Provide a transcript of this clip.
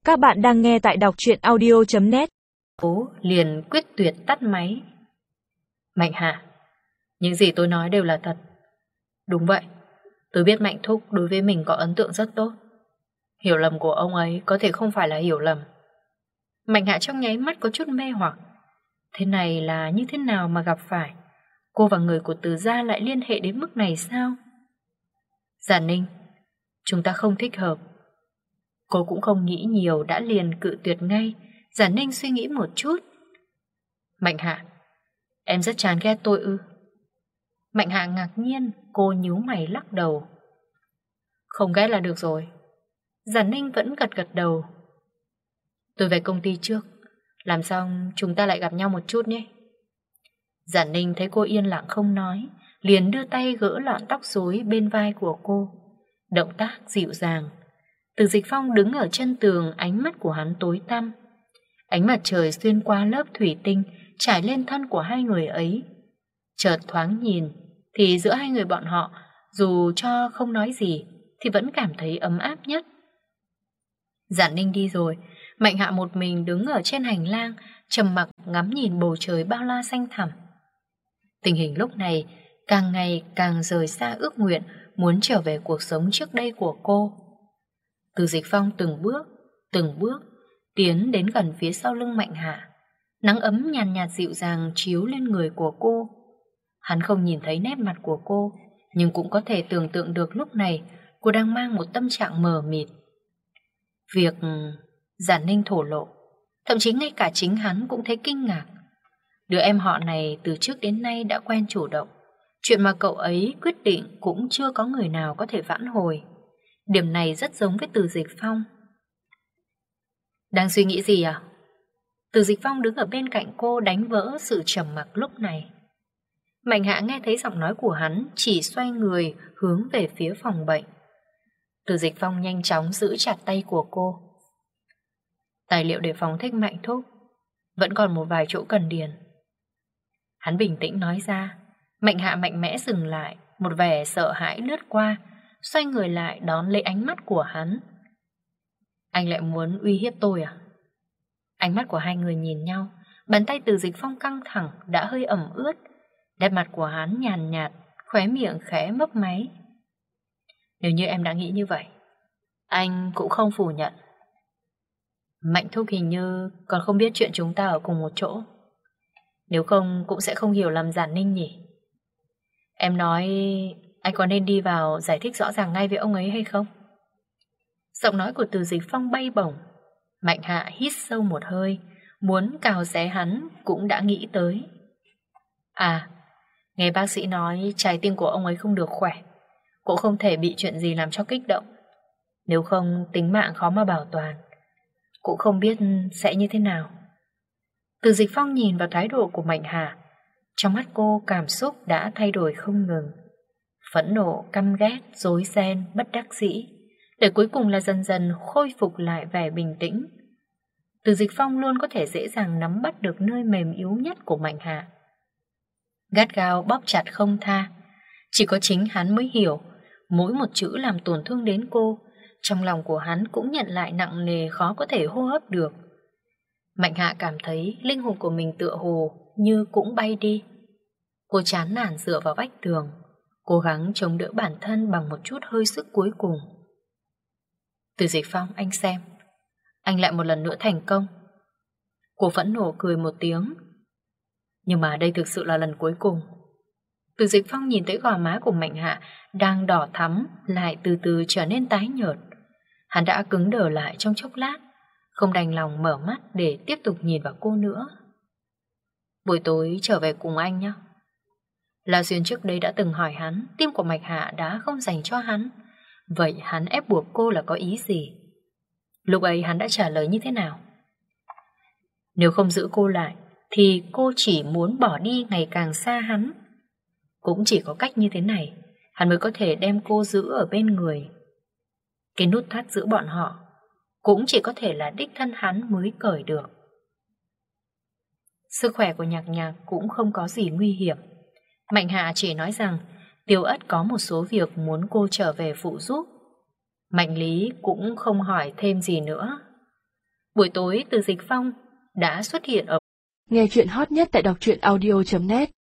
Các bạn đang nghe tại đọc truyện audio.net. Liền quyết tuyệt tắt máy. Mạnh Hạ, những gì tôi nói đều là thật. Đúng vậy, tôi biết Mạnh Thúc đối với mình có ấn tượng rất tốt. Hiểu lầm của ông ấy có thể không phải là hiểu lầm. Mạnh Hạ trong nháy mắt có chút mê hoặc. Thế này là như thế nào mà gặp phải? Cô và người của Từ gia lại liên hệ đến mức này sao? Giản Ninh, chúng ta không thích hợp. Cô cũng không nghĩ nhiều đã liền cự tuyệt ngay. Giản Ninh suy nghĩ một chút. Mạnh Hạ, em rất chán ghét tôi ư? Mạnh Hạ ngạc nhiên, cô nhíu mày lắc đầu. Không ghét là được rồi. Giản Ninh vẫn gật gật đầu. Tôi về công ty trước, làm xong chúng ta lại gặp nhau một chút nhé. Giản Ninh thấy cô yên lặng không nói, liền đưa tay gỡ lọn tóc rối bên vai của cô. Động tác dịu dàng. Từ Dịch Phong đứng ở chân tường, ánh mắt của hắn tối tăm. Ánh mặt trời xuyên qua lớp thủy tinh trải lên thân của hai người ấy. Chợt thoáng nhìn thì giữa hai người bọn họ, dù cho không nói gì thì vẫn cảm thấy ấm áp nhất. Giản Ninh đi rồi, Mạnh Hạ một mình đứng ở trên hành lang, trầm mặc ngắm nhìn bầu trời bao la xanh thẳm. Tình hình lúc này càng ngày càng rời xa ước nguyện muốn trở về cuộc sống trước đây của cô. Từ Dịch Phong từng bước tiến đến gần phía sau lưng Mạnh Hạ. Nắng ấm nhàn nhạt dịu dàng chiếu lên người của cô. Hắn không nhìn thấy nét mặt của cô, nhưng cũng có thể tưởng tượng được lúc này cô đang mang một tâm trạng mờ mịt. Việc Giản Ninh thổ lộ, thậm chí ngay cả chính hắn cũng thấy kinh ngạc. Đứa em họ này từ trước đến nay đã quen chủ động. Chuyện mà cậu ấy quyết định cũng chưa có người nào có thể vãn hồi. Điểm này rất giống với Từ Dịch Phong. Đang suy nghĩ gì à? Từ Dịch Phong đứng ở bên cạnh cô đánh vỡ sự trầm mặc lúc này. Mạnh Hạ nghe thấy giọng nói của hắn, chỉ xoay người hướng về phía phòng bệnh. Từ Dịch Phong nhanh chóng giữ chặt tay của cô. Tài liệu để phóng thích Mạnh Thúc vẫn còn một vài chỗ cần điền. Hắn bình tĩnh nói ra. Mạnh Hạ mạnh mẽ dừng lại, một vẻ sợ hãi lướt qua, xoay người lại đón lấy ánh mắt của hắn. Anh lại muốn uy hiếp tôi à? Ánh mắt của hai người nhìn nhau, bàn tay Từ Dịch Phong căng thẳng đã hơi ẩm ướt. Nét mặt của hắn nhàn nhạt, khóe miệng khẽ mấp máy. Nếu như em đã nghĩ như vậy, anh cũng không phủ nhận. Mạnh Thúc hình như còn không biết chuyện chúng ta ở cùng một chỗ. Nếu không cũng sẽ không hiểu lầm Giản Ninh nhỉ. Em nói anh có nên đi vào giải thích rõ ràng ngay với ông ấy hay không? Giọng nói của Từ Dịch Phong bay bổng. Mạnh Hạ hít sâu một hơi, muốn cào xé hắn cũng đã nghĩ tới. À, nghe bác sĩ nói trái tim của ông ấy không được khỏe, cũng không thể bị chuyện gì làm cho kích động. Nếu không tính mạng khó mà bảo toàn. Cũng không biết sẽ như thế nào. Từ Dịch Phong nhìn vào thái độ của Mạnh Hạ. Trong mắt cô cảm xúc đã thay đổi không ngừng. Phẫn nộ, căm ghét, rối ren, bất đắc dĩ, để cuối cùng là dần dần khôi phục lại vẻ bình tĩnh. Từ Dịch Phong luôn có thể dễ dàng nắm bắt được nơi mềm yếu nhất của Mạnh Hạ. Gắt gao bóp chặt không tha. Chỉ có chính hắn mới hiểu, mỗi một chữ làm tổn thương đến cô, trong lòng của hắn cũng nhận lại nặng nề khó có thể hô hấp được. Mạnh Hạ cảm thấy linh hồn của mình tựa hồ như cũng bay đi. Cô chán nản dựa vào vách tường, cố gắng chống đỡ bản thân bằng một chút hơi sức cuối cùng. Từ Dịch Phong, anh xem, anh lại một lần nữa thành công. Cô phẫn nộ cười một tiếng. Nhưng mà đây thực sự là lần cuối cùng. Từ Dịch Phong nhìn thấy gò má của Mạnh Hạ đang đỏ thắm lại từ từ trở nên tái nhợt. Hắn đã cứng đờ lại trong chốc lát, không đành lòng mở mắt để tiếp tục nhìn vào cô nữa. Buổi tối trở về cùng anh nhé. La Duyên trước đây đã từng hỏi hắn tim của Mạnh Hạ đã không dành cho hắn. Vậy hắn ép buộc cô là có ý gì? Lúc ấy hắn đã trả lời như thế nào? Nếu không giữ cô lại thì cô chỉ muốn bỏ đi ngày càng xa hắn. Cũng chỉ có cách như thế này hắn mới có thể đem cô giữ ở bên người. Cái nút thắt giữa bọn họ cũng chỉ có thể là đích thân hắn mới cởi được. Sức khỏe của Nhạc Nhạc cũng không có gì nguy hiểm. Mạnh Hạ chỉ nói rằng Tiêu Ất có một số việc muốn cô trở về phụ giúp. Mạnh Lý cũng không hỏi thêm gì nữa. Buổi tối Từ Dịch Phong đã xuất hiện ở Nghe chuyện hot nhất tại đọc truyện audio.net